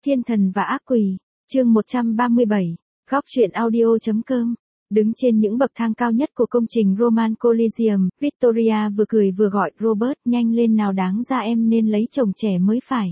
Thiên thần và ác quỷ, chương 137, góc truyện audio.com. Đứng trên những bậc thang cao nhất của công trình Roman Coliseum, Victoria vừa cười vừa gọi Robert, nhanh lên nào, đáng ra em nên lấy chồng trẻ mới phải.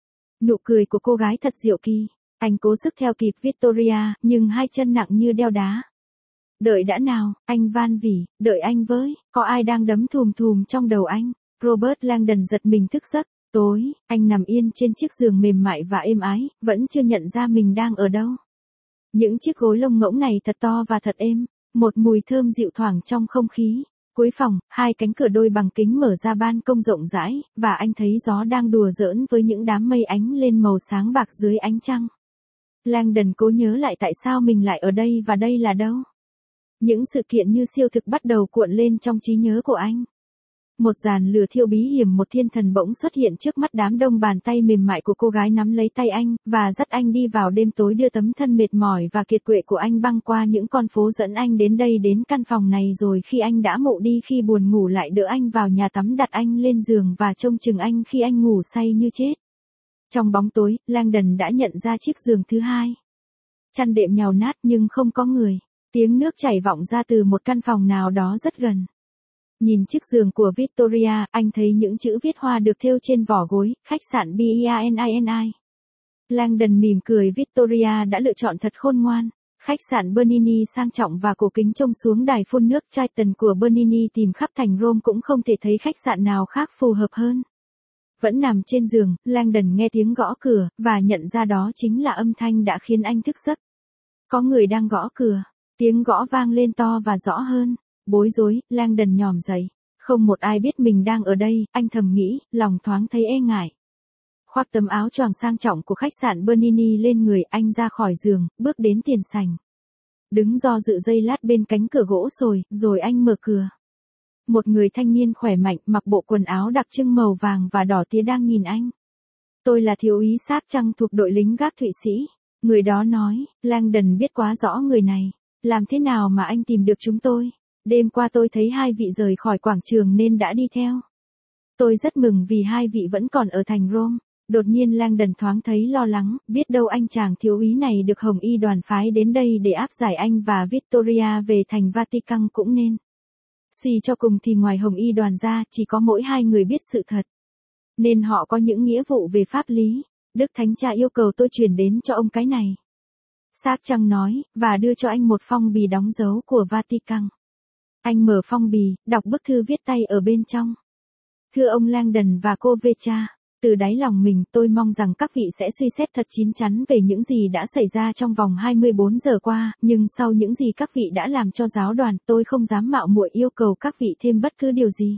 Nụ cười của cô gái thật diệu kỳ. Anh cố sức theo kịp Victoria, nhưng hai chân nặng như đeo đá. Đợi đã nào, anh van vỉ, đợi anh với, có ai đang đấm thùm thùm trong đầu anh. Robert Langdon giật mình thức giấc. Tối, anh nằm yên trên chiếc giường mềm mại và êm ái, vẫn chưa nhận ra mình đang ở đâu. Những chiếc gối lông ngỗng này thật to và thật êm, một mùi thơm dịu thoảng trong không khí. Cuối phòng, hai cánh cửa đôi bằng kính mở ra ban công rộng rãi, và anh thấy gió đang đùa giỡn với những đám mây ánh lên màu sáng bạc dưới ánh trăng. Langdon cố nhớ lại tại sao mình lại ở đây và đây là đâu. Những sự kiện như siêu thực bắt đầu cuộn lên trong trí nhớ của anh. Một dàn lửa thiêu bí hiểm, một thiên thần bỗng xuất hiện trước mắt đám đông, bàn tay mềm mại của cô gái nắm lấy tay anh, và dắt anh đi vào đêm tối, đưa tấm thân mệt mỏi và kiệt quệ của anh băng qua những con phố, dẫn anh đến đây, đến căn phòng này, rồi khi anh đã mụ đi, khi buồn ngủ lại đỡ anh vào nhà tắm, đặt anh lên giường và trông chừng anh khi anh ngủ say như chết. Trong bóng tối, Langdon đã nhận ra chiếc giường thứ hai. Chăn đệm nhàu nát nhưng không có người. Tiếng nước chảy vọng ra từ một căn phòng nào đó rất gần. Nhìn chiếc giường của Victoria, anh thấy những chữ viết hoa được thêu trên vỏ gối, khách sạn Bianini. Langdon mỉm cười, Victoria đã lựa chọn thật khôn ngoan. Khách sạn Bernini sang trọng và cổ kính trông xuống đài phun nước Triton của Bernini, tìm khắp thành Rome cũng không thể thấy khách sạn nào khác phù hợp hơn. Vẫn nằm trên giường, Langdon nghe tiếng gõ cửa, và nhận ra đó chính là âm thanh đã khiến anh thức giấc. Có người đang gõ cửa. Tiếng gõ vang lên to và rõ hơn. Bối rối, Langdon nhòm dậy. Không một ai biết mình đang ở đây, anh thầm nghĩ, lòng thoáng thấy e ngại. Khoác tấm áo choàng sang trọng của khách sạn Bernini lên người, anh ra khỏi giường, bước đến tiền sảnh. Đứng do dự giây lát bên cánh cửa gỗ sồi, rồi anh mở cửa. Một người thanh niên khỏe mạnh, mặc bộ quần áo đặc trưng màu vàng và đỏ tía đang nhìn anh. Tôi là thiếu úy Xác Trăng thuộc đội lính gác Thụy Sĩ. Người đó nói. Langdon biết quá rõ người này. Làm thế nào mà anh tìm được chúng tôi? Đêm qua tôi thấy hai vị rời khỏi quảng trường nên đã đi theo. Tôi rất mừng vì hai vị vẫn còn ở thành Rome. Đột nhiên Langdon thoáng thấy lo lắng, biết đâu anh chàng thiếu úy này được Hồng Y đoàn phái đến đây để áp giải anh và Victoria về thành Vatican cũng nên. Suy cho cùng thì ngoài Hồng Y đoàn ra, chỉ có mỗi hai người biết sự thật. Nên họ có những nghĩa vụ về pháp lý. Đức Thánh Cha yêu cầu tôi truyền đến cho ông cái này. Xác Trăng nói, và đưa cho anh một phong bì đóng dấu của Vatican. Anh mở phong bì, đọc bức thư viết tay ở bên trong. Thưa ông Langdon và cô Vecha, từ đáy lòng mình tôi mong rằng các vị sẽ suy xét thật chín chắn về những gì đã xảy ra trong vòng 24 giờ qua, nhưng sau những gì các vị đã làm cho giáo đoàn, tôi không dám mạo muội yêu cầu các vị thêm bất cứ điều gì.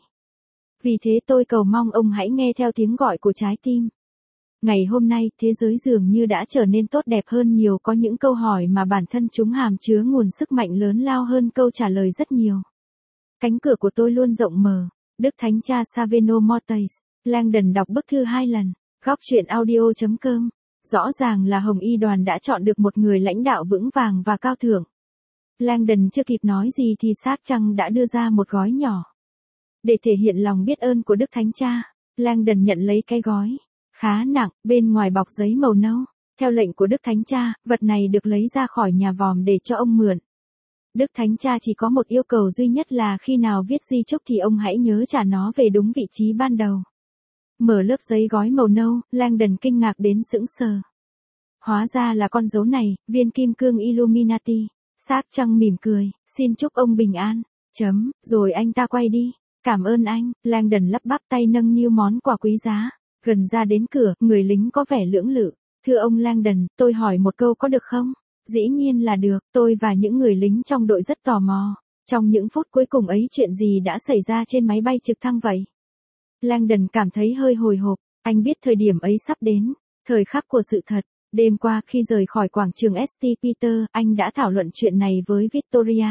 Vì thế tôi cầu mong ông hãy nghe theo tiếng gọi của trái tim. Ngày hôm nay, thế giới dường như đã trở nên tốt đẹp hơn nhiều, có những câu hỏi mà bản thân chúng hàm chứa nguồn sức mạnh lớn lao hơn câu trả lời rất nhiều. Cánh cửa của tôi luôn rộng mở. Đức Thánh Cha Saveno Mortis. Langdon đọc bức thư 2 lần. Góc truyện audio.com. Rõ ràng là Hồng Y đoàn đã chọn được một người lãnh đạo vững vàng và cao thượng. Langdon chưa kịp nói gì thì Xác Trăng đã đưa ra một gói nhỏ. Để thể hiện lòng biết ơn của Đức Thánh Cha, Langdon nhận lấy cái gói. Khá nặng, bên ngoài bọc giấy màu nâu. Theo lệnh của Đức Thánh Cha, vật này được lấy ra khỏi nhà vòm để cho ông mượn. Đức Thánh Cha chỉ có một yêu cầu duy nhất là khi nào viết di chúc thì ông hãy nhớ trả nó về đúng vị trí ban đầu. Mở lớp giấy gói màu nâu, Langdon kinh ngạc đến sững sờ. Hóa ra là con dấu này, viên kim cương Illuminati. Xác Trăng mỉm cười, xin chúc ông bình an. Rồi anh ta quay đi. Cảm ơn anh. Langdon lắp bắp, tay nâng niu món quà quý giá. Gần ra đến cửa, người lính có vẻ lưỡng lự. Thưa ông Langdon, tôi hỏi một câu có được không? Dĩ nhiên là được, tôi và những người lính trong đội rất tò mò. Trong những phút cuối cùng ấy, chuyện gì đã xảy ra trên máy bay trực thăng vậy? Langdon cảm thấy hơi hồi hộp, anh biết thời điểm ấy sắp đến, thời khắc của sự thật. Đêm qua khi rời khỏi quảng trường St. Peter, anh đã thảo luận chuyện này với Victoria.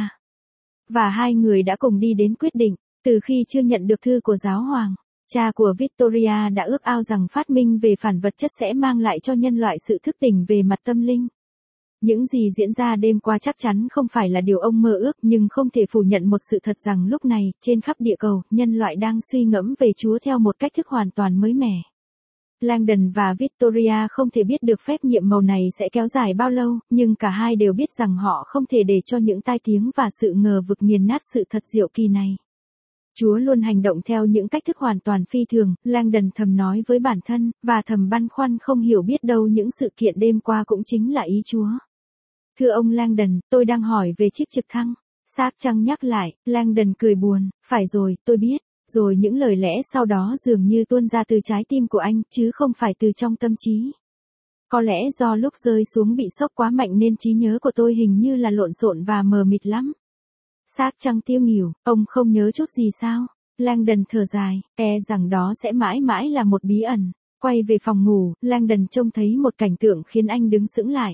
Và hai người đã cùng đi đến quyết định, từ khi chưa nhận được thư của giáo hoàng. Cha của Victoria đã ước ao rằng phát minh về phản vật chất sẽ mang lại cho nhân loại sự thức tỉnh về mặt tâm linh. Những gì diễn ra đêm qua chắc chắn không phải là điều ông mơ ước, nhưng không thể phủ nhận một sự thật rằng lúc này, trên khắp địa cầu, nhân loại đang suy ngẫm về Chúa theo một cách thức hoàn toàn mới mẻ. Langdon và Victoria không thể biết được phép nhiệm màu này sẽ kéo dài bao lâu, nhưng cả hai đều biết rằng họ không thể để cho những tai tiếng và sự ngờ vực nghiền nát sự thật diệu kỳ này. Chúa luôn hành động theo những cách thức hoàn toàn phi thường, Langdon thầm nói với bản thân, và thầm băn khoăn không hiểu biết đâu những sự kiện đêm qua cũng chính là ý Chúa. Thưa ông Langdon, tôi đang hỏi về chiếc trực thăng. Xác Trăng nhắc lại, Langdon cười buồn, phải rồi, tôi biết. Rồi những lời lẽ sau đó dường như tuôn ra từ trái tim của anh, chứ không phải từ trong tâm trí. Có lẽ do lúc rơi xuống bị sốc quá mạnh nên trí nhớ của tôi hình như là lộn xộn và mờ mịt lắm. Xác Trăng tiêu nghỉu, ông không nhớ chút gì sao? Langdon thở dài, rằng đó sẽ mãi mãi là một bí ẩn. Quay về phòng ngủ, Langdon trông thấy một cảnh tượng khiến anh đứng sững lại.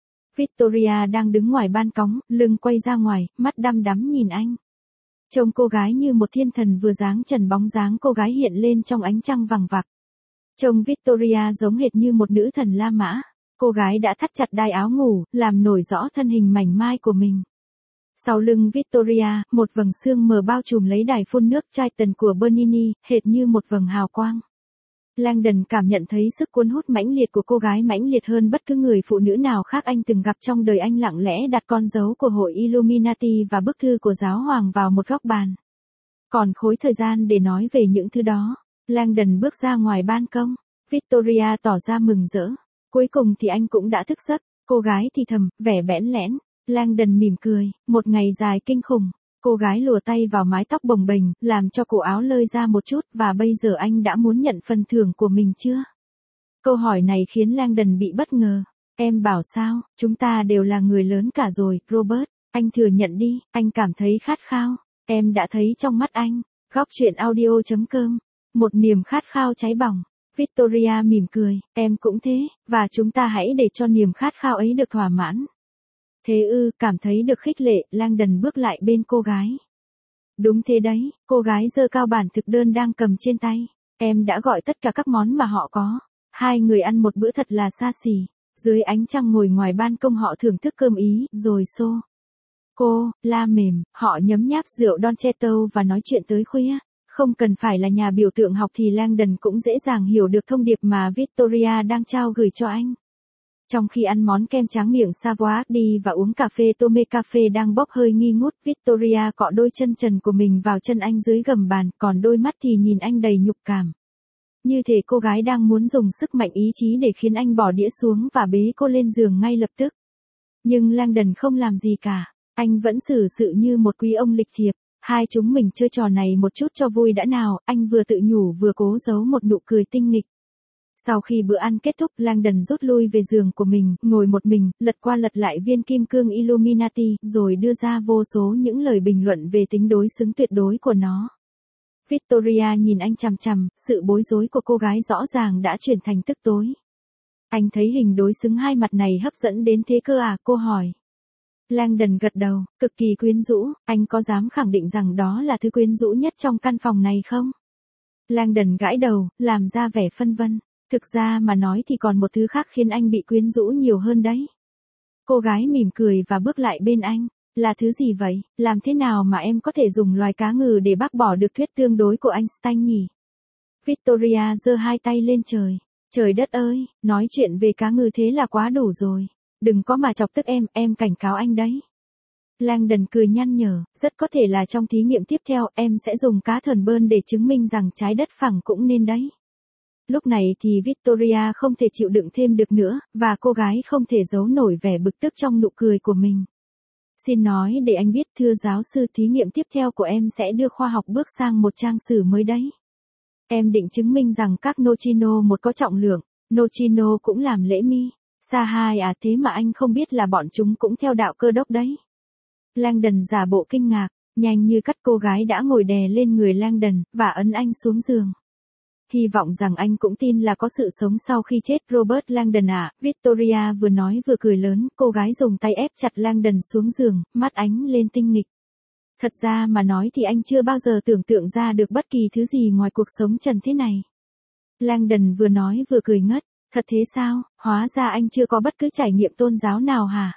Victoria đang đứng ngoài ban cóng, lưng quay ra ngoài, mắt đăm đắm nhìn anh. Trông cô gái như một thiên thần vừa dáng trần, bóng dáng cô gái hiện lên trong ánh trăng vằng vặc. Trông Victoria giống hệt như một nữ thần La Mã. Cô gái đã thắt chặt đai áo ngủ, làm nổi rõ thân hình mảnh mai của mình. Sau lưng Victoria, một vầng sương mờ bao trùm lấy đài phun nước Triton của Bernini, hệt như một vầng hào quang. Langdon cảm nhận thấy sức cuốn hút mãnh liệt của cô gái mãnh liệt hơn bất cứ người phụ nữ nào khác anh từng gặp trong đời. Anh lặng lẽ đặt con dấu của hội Illuminati và bức thư của giáo hoàng vào một góc bàn. Còn khối thời gian để nói về những thứ đó. Langdon bước ra ngoài ban công. Victoria tỏ ra mừng rỡ. Cuối cùng thì anh cũng đã thức giấc. Cô gái thì thầm, vẻ bẽn lẽn. Langdon mỉm cười, một ngày dài kinh khủng. Cô gái lùa tay vào mái tóc bồng bềnh, làm cho cổ áo lơi ra một chút, và bây giờ anh đã muốn nhận phần thưởng của mình chưa? Câu hỏi này khiến Langdon bị bất ngờ. Em bảo sao, chúng ta đều là người lớn cả rồi, Robert. Anh thừa nhận đi, anh cảm thấy khát khao. Em đã thấy trong mắt anh. Góc truyện audio.com. Một niềm khát khao cháy bỏng. Victoria mỉm cười, em cũng thế, và chúng ta hãy để cho niềm khát khao ấy được thỏa mãn. Thế ư, cảm thấy được khích lệ, Langdon bước lại bên cô gái. Đúng thế đấy, cô gái giơ cao bản thực đơn đang cầm trên tay. Em đã gọi tất cả các món mà họ có. Hai người ăn một bữa thật là xa xỉ. Dưới ánh trăng ngồi ngoài ban công họ thưởng thức cơm Ý, rồi la mềm, họ nhấm nháp rượu Don Cheto và nói chuyện tới khuya. Không cần phải là nhà biểu tượng học thì Langdon cũng dễ dàng hiểu được thông điệp mà Victoria đang trao gửi cho anh. Trong khi ăn món kem tráng miệng Savoiardi và uống cà phê Tome Cafe đang bốc hơi nghi ngút, Victoria cọ đôi chân trần của mình vào chân anh dưới gầm bàn, còn đôi mắt thì nhìn anh đầy nhục cảm. Như thể cô gái đang muốn dùng sức mạnh ý chí để khiến anh bỏ đĩa xuống và bế cô lên giường ngay lập tức. Nhưng Langdon không làm gì cả, anh vẫn xử sự như một quý ông lịch thiệp. Hai chúng mình chơi trò này một chút cho vui đã nào, anh vừa tự nhủ vừa cố giấu một nụ cười tinh nghịch. Sau khi bữa ăn kết thúc, Langdon rút lui về giường của mình, ngồi một mình, lật qua lật lại viên kim cương Illuminati, rồi đưa ra vô số những lời bình luận về tính đối xứng tuyệt đối của nó. Victoria nhìn anh chằm chằm, sự bối rối của cô gái rõ ràng đã chuyển thành tức tối. Anh thấy hình đối xứng hai mặt này hấp dẫn đến thế cơ à, cô hỏi. Langdon gật đầu, cực kỳ quyến rũ, anh có dám khẳng định rằng đó là thứ quyến rũ nhất trong căn phòng này không? Langdon gãi đầu, làm ra vẻ phân vân. Thực ra mà nói thì còn một thứ khác khiến anh bị quyến rũ nhiều hơn đấy. Cô gái mỉm cười và bước lại bên anh. Là thứ gì vậy? Làm thế nào mà em có thể dùng loài cá ngừ để bác bỏ được thuyết tương đối của Einstein nhỉ? Victoria giơ hai tay lên trời. Trời đất ơi, nói chuyện về cá ngừ thế là quá đủ rồi. Đừng có mà chọc tức em cảnh cáo anh đấy. Langdon cười nhăn nhở, rất có thể là trong thí nghiệm tiếp theo em sẽ dùng cá thuần bơn để chứng minh rằng trái đất phẳng cũng nên đấy. Lúc này thì Victoria không thể chịu đựng thêm được nữa, và cô gái không thể giấu nổi vẻ bực tức trong nụ cười của mình. Xin nói để anh biết thưa giáo sư, thí nghiệm tiếp theo của em sẽ đưa khoa học bước sang một trang sử mới đấy. Em định chứng minh rằng các neutrino một có trọng lượng, neutrino cũng làm lễ mi. Xa hai à, thế mà anh không biết là bọn chúng cũng theo đạo Cơ đốc đấy. Langdon giả bộ kinh ngạc, nhanh như cắt cô gái đã ngồi đè lên người Langdon, và ấn anh xuống giường. Hy vọng rằng anh cũng tin là có sự sống sau khi chết, Robert Langdon à, Victoria vừa nói vừa cười lớn, cô gái dùng tay ép chặt Langdon xuống giường, mắt ánh lên tinh nghịch. Thật ra mà nói thì anh chưa bao giờ tưởng tượng ra được bất kỳ thứ gì ngoài cuộc sống trần thế này. Langdon vừa nói vừa cười ngất, thật thế sao, hóa ra anh chưa có bất cứ trải nghiệm tôn giáo nào hả?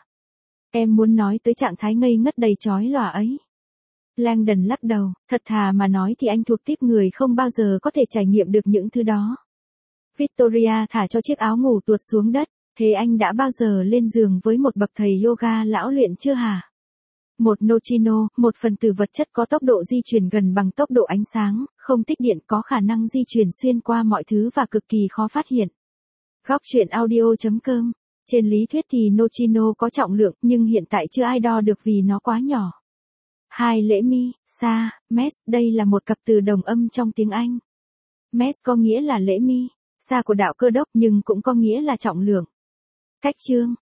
Em muốn nói tới trạng thái ngây ngất đầy chói lòa ấy. Langdon lắc đầu, thật thà mà nói thì anh thuộc tiếp người không bao giờ có thể trải nghiệm được những thứ đó. Victoria thả cho chiếc áo ngủ tuột xuống đất. Thế anh đã bao giờ lên giường với một bậc thầy yoga lão luyện chưa hả? Một neutrino, một phần tử vật chất có tốc độ di chuyển gần bằng tốc độ ánh sáng, không tích điện, có khả năng di chuyển xuyên qua mọi thứ và cực kỳ khó phát hiện. Góc truyện audio.com. Trên lý thuyết thì neutrino có trọng lượng, nhưng hiện tại chưa ai đo được vì nó quá nhỏ. 2. Lễ mi, sa, mes, đây là một cặp từ đồng âm trong tiếng Anh. Mes có nghĩa là lễ mi, sa của đạo Cơ đốc nhưng cũng có nghĩa là trọng lượng. Cách chương,